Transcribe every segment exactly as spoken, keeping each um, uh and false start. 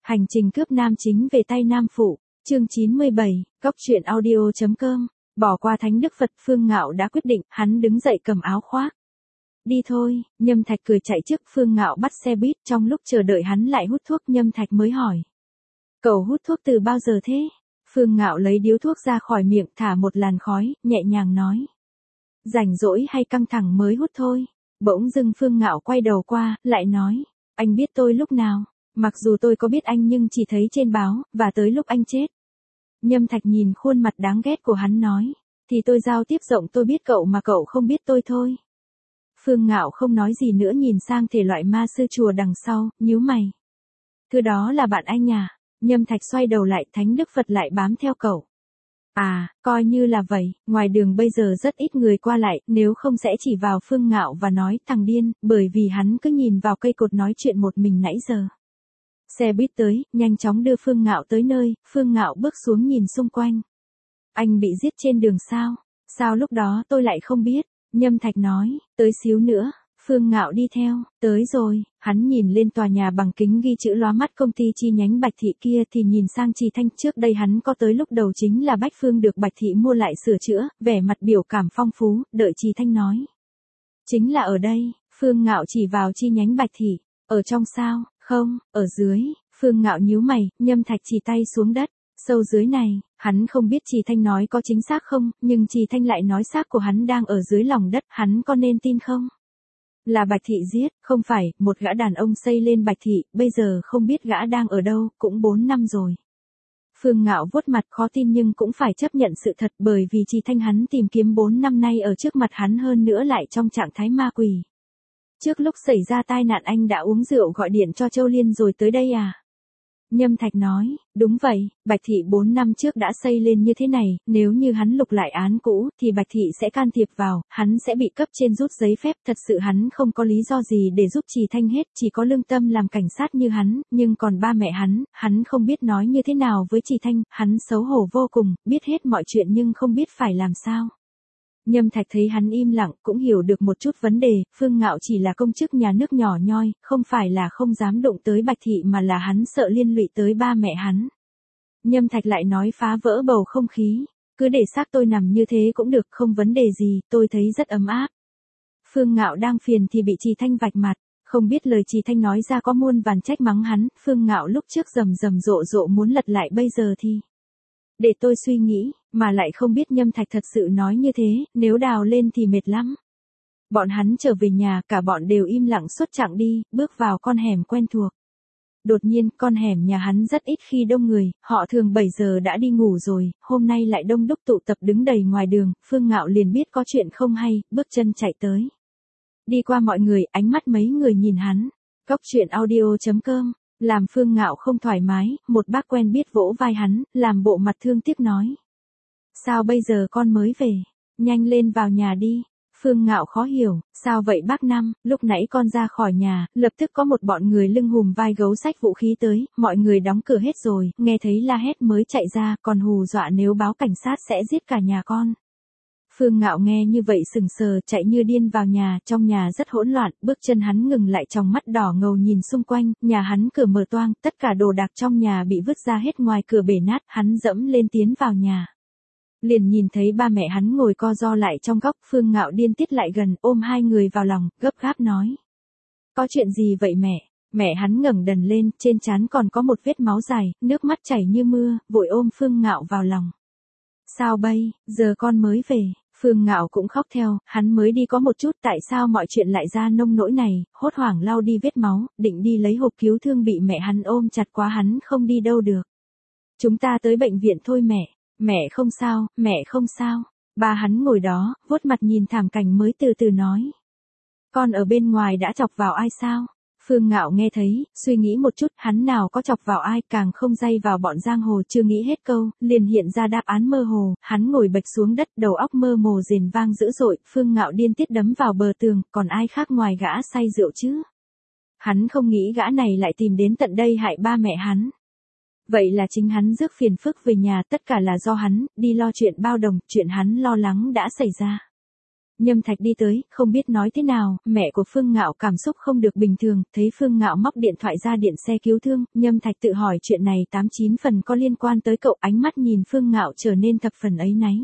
Hành trình cướp nam chính về tay nam phụ, chương chín mươi bảy, cóc truyện audio chấm com. Bỏ qua thánh đức Phật, Phương Ngạo đã quyết định, hắn đứng dậy cầm áo khoác. Đi thôi, Nhâm Thạch cười chạy trước, Phương Ngạo bắt xe buýt, trong lúc chờ đợi hắn lại hút thuốc, Nhâm Thạch mới hỏi. Cậu hút thuốc từ bao giờ thế? Phương Ngạo lấy điếu thuốc ra khỏi miệng, thả một làn khói, nhẹ nhàng nói. Rảnh rỗi hay căng thẳng mới hút thôi. Bỗng dưng Phương Ngạo quay đầu qua, lại nói. Anh biết tôi lúc nào? Mặc dù tôi có biết anh nhưng chỉ thấy trên báo, và tới lúc anh chết. Nhâm Thạch nhìn khuôn mặt đáng ghét của hắn nói. Thì tôi giao tiếp rộng, tôi biết cậu mà cậu không biết tôi thôi. Phương Ngạo không nói gì nữa, nhìn sang thể loại ma sư chùa đằng sau, nhíu mày. Thứ đó là bạn anh à? Nhâm Thạch xoay đầu lại, thánh đức Phật lại bám theo cậu. À, coi như là vậy, ngoài đường bây giờ rất ít người qua lại, nếu không sẽ chỉ vào Phương Ngạo và nói thằng điên, bởi vì hắn cứ nhìn vào cây cột nói chuyện một mình nãy giờ. Xe buýt tới, nhanh chóng đưa Phương Ngạo tới nơi, Phương Ngạo bước xuống nhìn xung quanh. Anh bị giết trên đường sao? Sao lúc đó tôi lại không biết? Nhâm Thạch nói, tới xíu nữa. Phương Ngạo đi theo, tới rồi, hắn nhìn lên tòa nhà bằng kính ghi chữ lóa mắt công ty chi nhánh Bạch Thị kia thì nhìn sang Trì Thanh, trước đây hắn có tới lúc đầu chính là Bách Phương được Bạch Thị mua lại sửa chữa, vẻ mặt biểu cảm phong phú, đợi Trì Thanh nói. Chính là ở đây, Phương Ngạo chỉ vào chi nhánh Bạch Thị, ở trong sao, không, ở dưới, Phương Ngạo nhíu mày, Nhâm Thạch chỉ tay xuống đất, sâu dưới này, hắn không biết Trì Thanh nói có chính xác không, nhưng Trì Thanh lại nói xác của hắn đang ở dưới lòng đất, hắn có nên tin không? Là Bạch Thị giết, không phải, một gã đàn ông xây lên Bạch Thị, bây giờ không biết gã đang ở đâu, cũng bốn năm rồi. Phương Ngạo vuốt mặt khó tin nhưng cũng phải chấp nhận sự thật, bởi vì Trì Thanh hắn tìm kiếm bốn năm nay ở trước mặt hắn, hơn nữa lại trong trạng thái ma quỷ. Trước lúc xảy ra tai nạn anh đã uống rượu gọi điện cho Châu Liên rồi tới đây à? Nhâm Thạch nói, đúng vậy, Bạch Thị bốn năm trước đã xây lên như thế này, nếu như hắn lục lại án cũ, thì Bạch Thị sẽ can thiệp vào, hắn sẽ bị cấp trên rút giấy phép, thật sự hắn không có lý do gì để giúp Trì Thanh hết, chỉ có lương tâm làm cảnh sát như hắn, nhưng còn ba mẹ hắn, hắn không biết nói như thế nào với Trì Thanh, hắn xấu hổ vô cùng, biết hết mọi chuyện nhưng không biết phải làm sao. Nhâm Thạch thấy hắn im lặng, cũng hiểu được một chút vấn đề, Phương Ngạo chỉ là công chức nhà nước nhỏ nhoi, không phải là không dám đụng tới Bạch Thị mà là hắn sợ liên lụy tới ba mẹ hắn. Nhâm Thạch lại nói phá vỡ bầu không khí, cứ để xác tôi nằm như thế cũng được, không vấn đề gì, tôi thấy rất ấm áp. Phương Ngạo đang phiền thì bị Trì Thanh vạch mặt, không biết lời Trì Thanh nói ra có muôn vàn trách mắng hắn, Phương Ngạo lúc trước rầm rầm rộ rộ muốn lật lại, bây giờ thì... Để tôi suy nghĩ, mà lại không biết Nhâm Thạch thật sự nói như thế, nếu đào lên thì mệt lắm. Bọn hắn trở về nhà, cả bọn đều im lặng suốt chặng đi, bước vào con hẻm quen thuộc. Đột nhiên, con hẻm nhà hắn rất ít khi đông người, họ thường bảy giờ đã đi ngủ rồi, hôm nay lại đông đúc tụ tập đứng đầy ngoài đường, Phương Ngạo liền biết có chuyện không hay, bước chân chạy tới. Đi qua mọi người, ánh mắt mấy người nhìn hắn. Cóc truyện audio chấm com. Làm Phương Ngạo không thoải mái, một bác quen biết vỗ vai hắn, làm bộ mặt thương tiếc nói. Sao bây giờ con mới về? Nhanh lên vào nhà đi. Phương Ngạo khó hiểu, sao vậy bác Năm, lúc nãy con ra khỏi nhà, lập tức có một bọn người lưng hùm vai gấu xách vũ khí tới, mọi người đóng cửa hết rồi, nghe thấy la hét mới chạy ra, còn hù dọa nếu báo cảnh sát sẽ giết cả nhà con. Phương Ngạo nghe như vậy sừng sờ, chạy như điên vào nhà, trong nhà rất hỗn loạn, bước chân hắn ngừng lại, trong mắt đỏ ngầu nhìn xung quanh, nhà hắn cửa mở toang, tất cả đồ đạc trong nhà bị vứt ra hết, ngoài cửa bể nát, hắn dẫm lên tiến vào nhà. Liền nhìn thấy ba mẹ hắn ngồi co ro lại trong góc, Phương Ngạo điên tiết lại gần, ôm hai người vào lòng, gấp gáp nói. Có chuyện gì vậy mẹ? Mẹ hắn ngẩng đần lên, trên trán còn có một vết máu dài, nước mắt chảy như mưa, vội ôm Phương Ngạo vào lòng. Sao bây, giờ con mới về? Phương Ngạo cũng khóc theo, hắn mới đi có một chút, tại sao mọi chuyện lại ra nông nỗi này, hốt hoảng lau đi vết máu, định đi lấy hộp cứu thương, bị mẹ hắn ôm chặt quá, hắn không đi đâu được. Chúng ta tới bệnh viện thôi mẹ, mẹ không sao, mẹ không sao. Ba hắn ngồi đó, vuốt mặt nhìn thảm cảnh mới từ từ nói. Con ở bên ngoài đã chọc vào ai sao? Phương Ngạo nghe thấy, suy nghĩ một chút, hắn nào có chọc vào ai, càng không dây vào bọn giang hồ, chưa nghĩ hết câu, liền hiện ra đáp án mơ hồ, hắn ngồi bệch xuống đất, đầu óc mơ mồ rền vang dữ dội, Phương Ngạo điên tiết đấm vào bờ tường, còn ai khác ngoài gã say rượu chứ? Hắn không nghĩ gã này lại tìm đến tận đây hại ba mẹ hắn. Vậy là chính hắn rước phiền phức về nhà, tất cả là do hắn, đi lo chuyện bao đồng, chuyện hắn lo lắng đã xảy ra. Nhâm Thạch đi tới, không biết nói thế nào, mẹ của Phương Ngạo cảm xúc không được bình thường, thấy Phương Ngạo móc điện thoại ra điện xe cứu thương, Nhâm Thạch tự hỏi chuyện này tám chín phần có liên quan tới cậu, ánh mắt nhìn Phương Ngạo trở nên thập phần áy náy.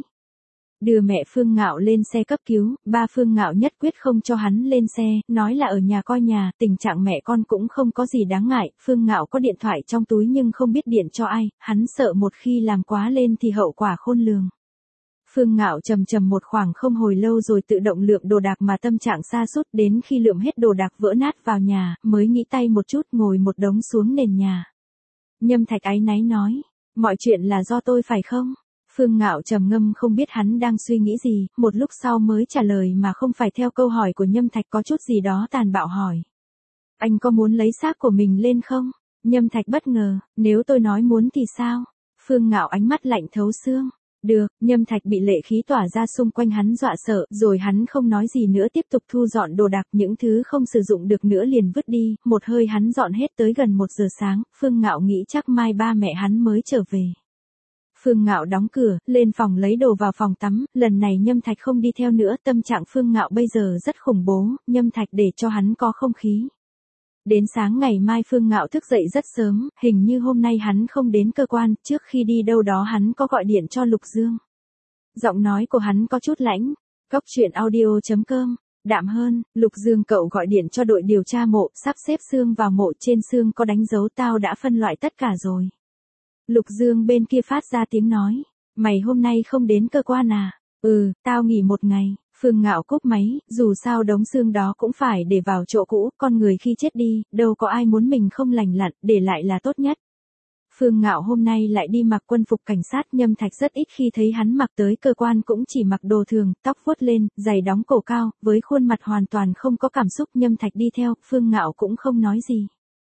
Đưa mẹ Phương Ngạo lên xe cấp cứu, ba Phương Ngạo nhất quyết không cho hắn lên xe, nói là ở nhà coi nhà, tình trạng mẹ con cũng không có gì đáng ngại, Phương Ngạo có điện thoại trong túi nhưng không biết điện cho ai, hắn sợ một khi làm quá lên thì hậu quả khôn lường. Phương Ngạo trầm trầm một khoảng không hồi lâu rồi tự động lượm đồ đạc mà tâm trạng sa sút, đến khi lượm hết đồ đạc vỡ nát vào nhà, mới nghĩ tay một chút ngồi một đống xuống nền nhà. Nhâm Thạch áy náy nói, mọi chuyện là do tôi phải không? Phương Ngạo trầm ngâm không biết hắn đang suy nghĩ gì, một lúc sau mới trả lời mà không phải theo câu hỏi của Nhâm Thạch, có chút gì đó tàn bạo hỏi. Anh có muốn lấy xác của mình lên không? Nhâm Thạch bất ngờ, nếu tôi nói muốn thì sao? Phương Ngạo ánh mắt lạnh thấu xương. Được, Nhâm Thạch bị lệ khí tỏa ra xung quanh hắn dọa sợ, rồi hắn không nói gì nữa tiếp tục thu dọn đồ đạc, những thứ không sử dụng được nữa liền vứt đi, một hơi hắn dọn hết tới gần một giờ sáng, Phương Ngạo nghĩ chắc mai ba mẹ hắn mới trở về. Phương Ngạo đóng cửa, lên phòng lấy đồ vào phòng tắm, lần này Nhâm Thạch không đi theo nữa, tâm trạng Phương Ngạo bây giờ rất khủng bố, Nhâm Thạch để cho hắn có không khí. Đến sáng ngày mai Phương Ngạo thức dậy rất sớm, hình như hôm nay hắn không đến cơ quan, trước khi đi đâu đó hắn có gọi điện cho Lục Dương. Giọng nói của hắn có chút lãnh, góc truyện audio chấm com, đạm hơn, Lục Dương cậu gọi điện cho đội điều tra mộ, sắp xếp xương vào mộ, trên xương có đánh dấu tao đã phân loại tất cả rồi. Lục Dương bên kia phát ra tiếng nói, mày hôm nay không đến cơ quan à? Ừ, tao nghỉ một ngày. Phương Ngạo cúp máy, dù sao đống xương đó cũng phải để vào chỗ cũ, con người khi chết đi, đâu có ai muốn mình không lành lặn, để lại là tốt nhất. Phương Ngạo hôm nay lại đi mặc quân phục cảnh sát, Nhâm Thạch rất ít khi thấy hắn mặc tới cơ quan, cũng chỉ mặc đồ thường, tóc vuốt lên, giày đóng cổ cao, với khuôn mặt hoàn toàn không có cảm xúc. Nhâm Thạch đi theo, Phương Ngạo cũng không nói gì.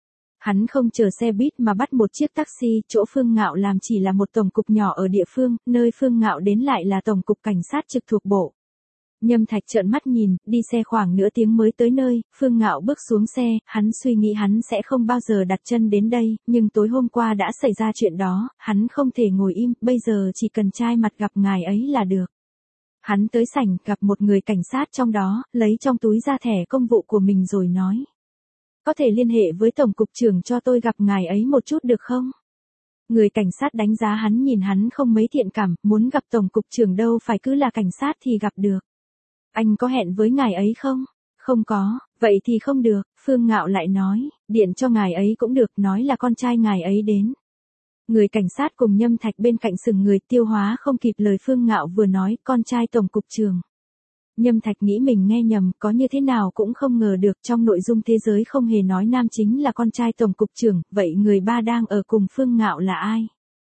Hắn không chờ xe buýt mà bắt một chiếc taxi, chỗ Phương Ngạo làm chỉ là một tổng cục nhỏ ở địa phương, nơi Phương Ngạo đến lại là tổng cục cảnh sát trực thuộc bộ. Nhâm Thạch trợn mắt nhìn, đi xe khoảng nửa tiếng mới tới nơi, Phương Ngạo bước xuống xe, hắn suy nghĩ hắn sẽ không bao giờ đặt chân đến đây, nhưng tối hôm qua đã xảy ra chuyện đó, hắn không thể ngồi im, bây giờ chỉ cần trai mặt gặp ngài ấy là được. Hắn tới sảnh, gặp một người cảnh sát trong đó, lấy trong túi ra thẻ công vụ của mình rồi nói. Có thể liên hệ với tổng cục trưởng cho tôi gặp ngài ấy một chút được không? Người cảnh sát đánh giá hắn, nhìn hắn không mấy thiện cảm, muốn gặp tổng cục trưởng đâu phải cứ là cảnh sát thì gặp được. Anh có hẹn với ngài ấy không? Không có, vậy thì không được, Phương Ngạo lại nói, điện cho ngài ấy cũng được, nói là con trai ngài ấy đến. Người cảnh sát cùng Nhâm Thạch bên cạnh sừng người, tiêu hóa không kịp lời Phương Ngạo vừa nói, con trai tổng cục trưởng. Nhâm Thạch nghĩ mình nghe nhầm, có như thế nào cũng không ngờ được, trong nội dung thế giới không hề nói nam chính là con trai tổng cục trưởng, vậy người ba đang ở cùng Phương Ngạo là ai?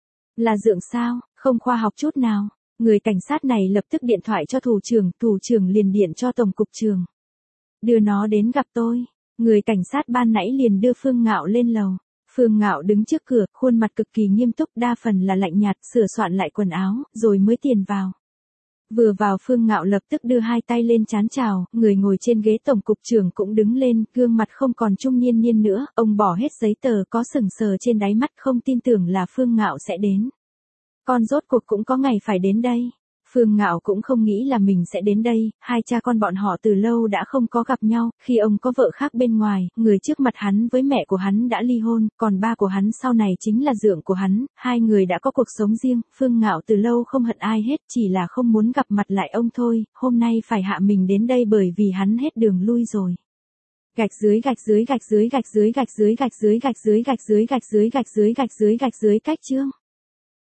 Là Dượng sao, không khoa học chút nào. Người cảnh sát này lập tức điện thoại cho thủ trưởng, thủ trưởng liền điện cho tổng cục trưởng. Đưa nó đến gặp tôi. Người cảnh sát ban nãy liền đưa Phương Ngạo lên lầu. Phương Ngạo đứng trước cửa, khuôn mặt cực kỳ nghiêm túc, đa phần là lạnh nhạt, sửa soạn lại quần áo, rồi mới tiền vào. Vừa vào Phương Ngạo lập tức đưa hai tay lên trán chào, người ngồi trên ghế tổng cục trưởng cũng đứng lên, gương mặt không còn trung niên niên nữa, ông bỏ hết giấy tờ, có sừng sờ trên đáy mắt, không tin tưởng là Phương Ngạo sẽ đến. Con rốt cuộc cũng có ngày phải đến đây. Phương Ngạo cũng không nghĩ là mình sẽ đến đây, hai cha con bọn họ từ lâu đã không có gặp nhau, khi ông có vợ khác bên ngoài, người trước mặt hắn với mẹ của hắn đã ly hôn, còn ba của hắn sau này chính là dượng của hắn, hai người đã có cuộc sống riêng, Phương Ngạo từ lâu không hận ai hết, chỉ là không muốn gặp mặt lại ông thôi, hôm nay phải hạ mình đến đây bởi vì hắn hết đường lui rồi. Gạch dưới gạch dưới gạch dưới gạch dưới gạch dưới gạch dưới gạch dưới gạch dưới gạch dưới gạch dưới gạch dưới gạch dưới cách chương.